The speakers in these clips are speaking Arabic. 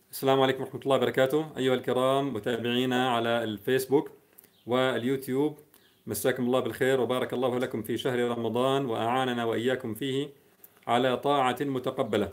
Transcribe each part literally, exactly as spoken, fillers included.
السلام عليكم ورحمة الله وبركاته. أيها الكرام متابعينا على الفيسبوك واليوتيوب، مساكم الله بالخير وبارك الله لكم في شهر رمضان وأعاننا وإياكم فيه على طاعة متقبلة.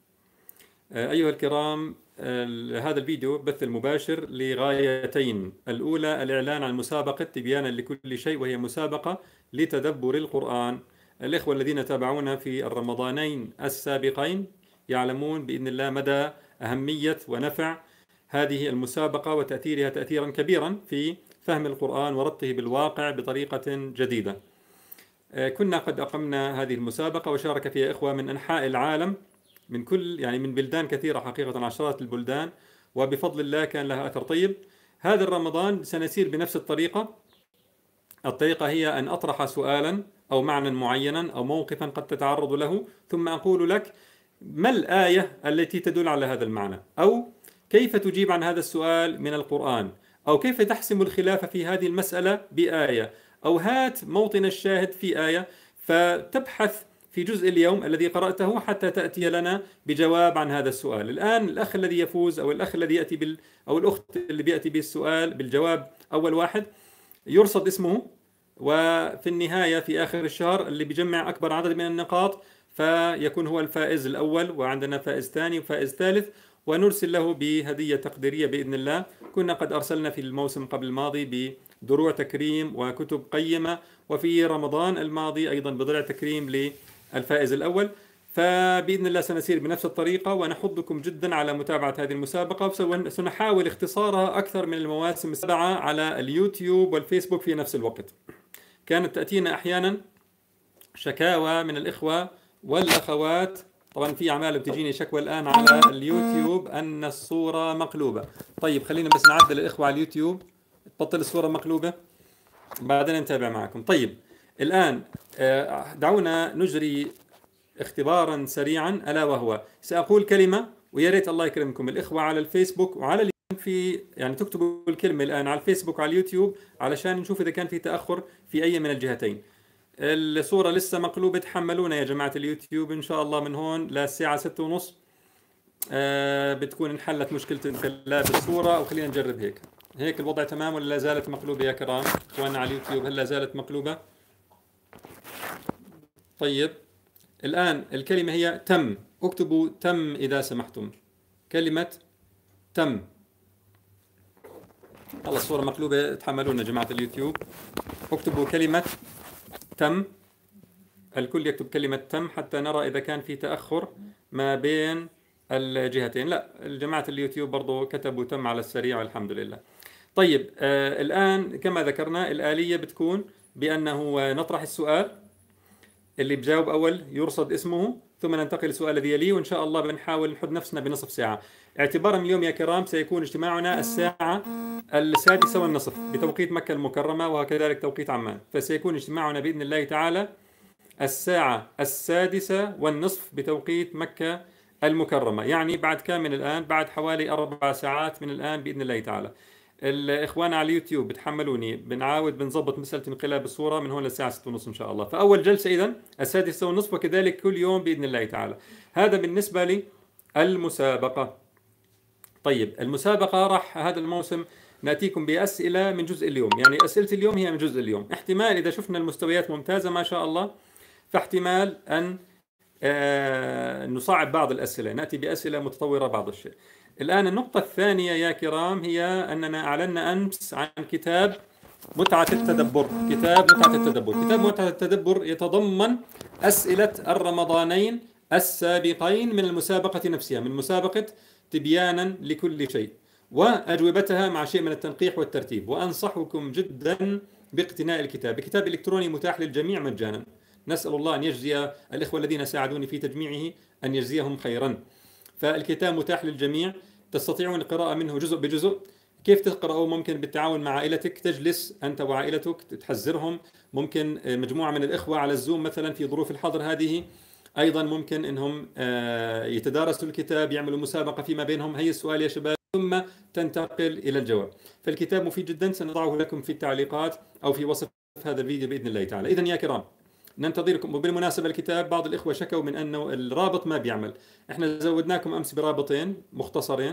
أيها الكرام، هذا الفيديو بث المباشر لغايتين: الأولى الإعلان عن مسابقة تبيانا لكل شيء، وهي مسابقة لتدبر القرآن. الإخوة الذين تابعونا في الرمضانين السابقين يعلمون بإذن الله مدى أهمية ونفع هذه المسابقة وتأثيرها تأثيرا كبيرا في فهم القرآن وربطه بالواقع بطريقة جديدة. كنا قد أقمنا هذه المسابقة وشارك فيها إخوة من أنحاء العالم، من كل يعني من بلدان كثيرة، حقيقة عشرات البلدان، وبفضل الله كان لها أثر طيب. هذا الرمضان سنسير بنفس الطريقة. الطريقة هي أن أطرح سؤالا أو معنى معينا أو موقفا قد تتعرض له، ثم أقول لك ما الآية التي تدل على هذا المعنى، أو كيف تجيب عن هذا السؤال من القرآن، أو كيف تحسم الخلاف في هذه المسألة بآية، أو هات موطن الشاهد في آية. فتبحث في جزء اليوم الذي قرأته حتى تأتي لنا بجواب عن هذا السؤال. الآن الأخ الذي يفوز أو الأخ الذي يأتي بال أو الأخت اللي بيأتي بالسؤال بالجواب أول واحد يرصد اسمه، وفي النهاية في آخر الشهر اللي بيجمع أكبر عدد من النقاط فيكون هو الفائز الأول، وعندنا فائز ثاني وفائز ثالث، ونرسل له بهدية تقديرية بإذن الله. كنا قد أرسلنا في الموسم قبل الماضي بدروع تكريم وكتب قيمة، وفي رمضان الماضي أيضا بضلع تكريم للفائز الأول. فبإذن الله سنسير بنفس الطريقة، ونحضكم جدا على متابعة هذه المسابقة، وسنحاول اختصارها أكثر من المواسم السبعة على اليوتيوب والفيسبوك في نفس الوقت. كانت تأتينا أحيانا شكاوى من الإخوة والأخوات، طبعا في أعمال بتجيني شكوى الآن على اليوتيوب أن الصورة مقلوبة. طيب خلينا بس نعدل الإخوة على اليوتيوب تبطل الصورة مقلوبة، بعدين نتابع معكم. طيب الآن دعونا نجري اختبارا سريعا، ألا وهو سأقول كلمة، ويا ريت الله يكرمكم الإخوة على الفيسبوك وعلى في يعني تكتبوا الكلمة الآن على الفيسبوك وعلى اليوتيوب علشان نشوف إذا كان في تأخر في أي من الجهتين. الصورة لسه مقلوبة، تحملونا يا جماعة اليوتيوب إن شاء الله من هون للساعة ستة ونص آه بتكون انحلت مشكلة انقلاب الصورة. أو خلينا نجرب هيك هيك الوضع تمام ولا لا زالت مقلوبة يا كرام إخواننا على اليوتيوب؟ هل لا زالت مقلوبة؟ طيب الآن الكلمة هي تم. اكتبوا تم إذا سمحتم، كلمة تم. خلص الصورة مقلوبة، تحملونا جماعة اليوتيوب. اكتبوا كلمة تم، الكل يكتب كلمة تم حتى نرى إذا كان في تأخر ما بين الجهتين. لا، جماعة اليوتيوب برضو كتبوا تم على السريع والحمد لله. طيب آه الآن كما ذكرنا الآلية بتكون بأنه نطرح السؤال، اللي بجاوب أول يرصد اسمه، ثم ننتقل للسؤال الذي يليه، وإن شاء الله بنحاول نحد نفسنا بنصف ساعة. اعتبارا من اليوم يا كرام سيكون اجتماعنا الساعة السادسة والنصف بتوقيت مكة المكرمة وكذلك توقيت عمان، فسيكون اجتماعنا بإذن الله تعالى الساعة السادسة والنصف بتوقيت مكة المكرمة، يعني بعد كم من الآن؟ بعد حوالي أربع ساعات من الآن بإذن الله تعالى. الإخوان على اليوتيوب بتحملوني، بنعاود بنظبط مسألة انقلاب الصورة من هون للساعة ستة ونصف إن شاء الله. فأول جلسة إذن السادسة والنصف، وكذلك كل يوم بإذن الله تعالى. هذا بالنسبة للمسابقة. طيب المسابقة راح هذا الموسم نأتيكم بأسئلة من جزء اليوم، يعني أسئلة اليوم هي من جزء اليوم. احتمال إذا شفنا المستويات ممتازة ما شاء الله فاحتمال أن آه نصعب بعض الأسئلة، نأتي بأسئلة متطورة بعض الشيء. الآن النقطة الثانية يا كرام هي أننا أعلنا أمس عن كتاب متعة التدبر. كتاب متعة التدبر كتاب متعة التدبر يتضمن أسئلة الرمضانين السابقين من المسابقة نفسها، من مسابقة تبيانا لكل شيء، وأجوبتها مع شيء من التنقيح والترتيب. وأنصحكم جدا باقتناء الكتاب. الكتاب إلكتروني متاح للجميع مجانا. نسأل الله أن يجزي الإخوة الذين ساعدوني في تجميعه أن يجزيهم خيرا. فالكتاب متاح للجميع، تستطيعون القراءة منه جزء بجزء. كيف تقرأه؟ ممكن بالتعاون مع عائلتك، تجلس أنت وعائلتك تحذرهم، ممكن مجموعة من الإخوة على الزوم مثلا في ظروف الحظر هذه، أيضا ممكن أنهم يتدارسوا الكتاب، يعملوا مسابقة فيما بينهم. هي السؤال يا شباب ثم تنتقل إلى الجواب. فالكتاب مفيد جدا، سنضعه لكم في التعليقات أو في وصف هذا الفيديو بإذن الله تعالى. إذن يا كرام ننتظركم. وبالمناسبة الكتاب بعض الإخوة شكوا من أنه الرابط ما بيعمل، احنا زودناكم أمس برابطين مختصرين،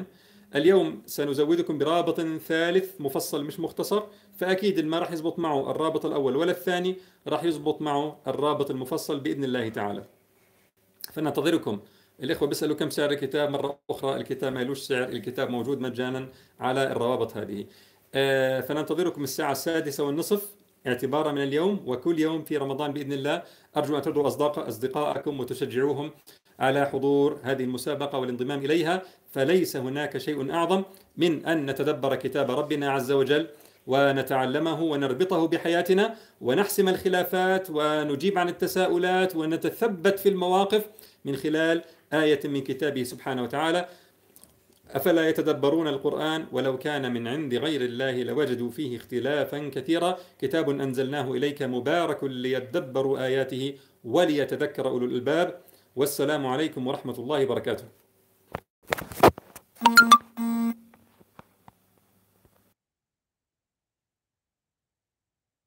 اليوم سنزودكم برابط ثالث مفصل مش مختصر، فأكيد ما راح يزبط معه الرابط الأول ولا الثاني راح يزبط معه الرابط المفصل بإذن الله تعالى. فننتظركم. الإخوة بيسألوا كم سعر الكتاب، مرة أخرى الكتاب ما لوش سعر، الكتاب موجود مجانا على الروابط هذه. آه، فننتظركم الساعة السادسة والنصف اعتبارا من اليوم، وكل يوم في رمضان بإذن الله. أرجو أن تدعوا أصدقاء أصدقائكم وتشجعوهم على حضور هذه المسابقة والانضمام إليها، فليس هناك شيء أعظم من أن نتدبر كتاب ربنا عز وجل ونتعلمه ونربطه بحياتنا ونحسم الخلافات ونجيب عن التساؤلات ونتثبت في المواقف من خلال آية من كتابه سبحانه وتعالى. أفلا يتدبرون القرآن ولو كان من عند غير الله لوجدوا فيه اختلافا كثيرا، كتاب أنزلناه إليك مبارك ليدبروا آياته وليتذكر أولو الألباب. والسلام عليكم ورحمة الله وبركاته.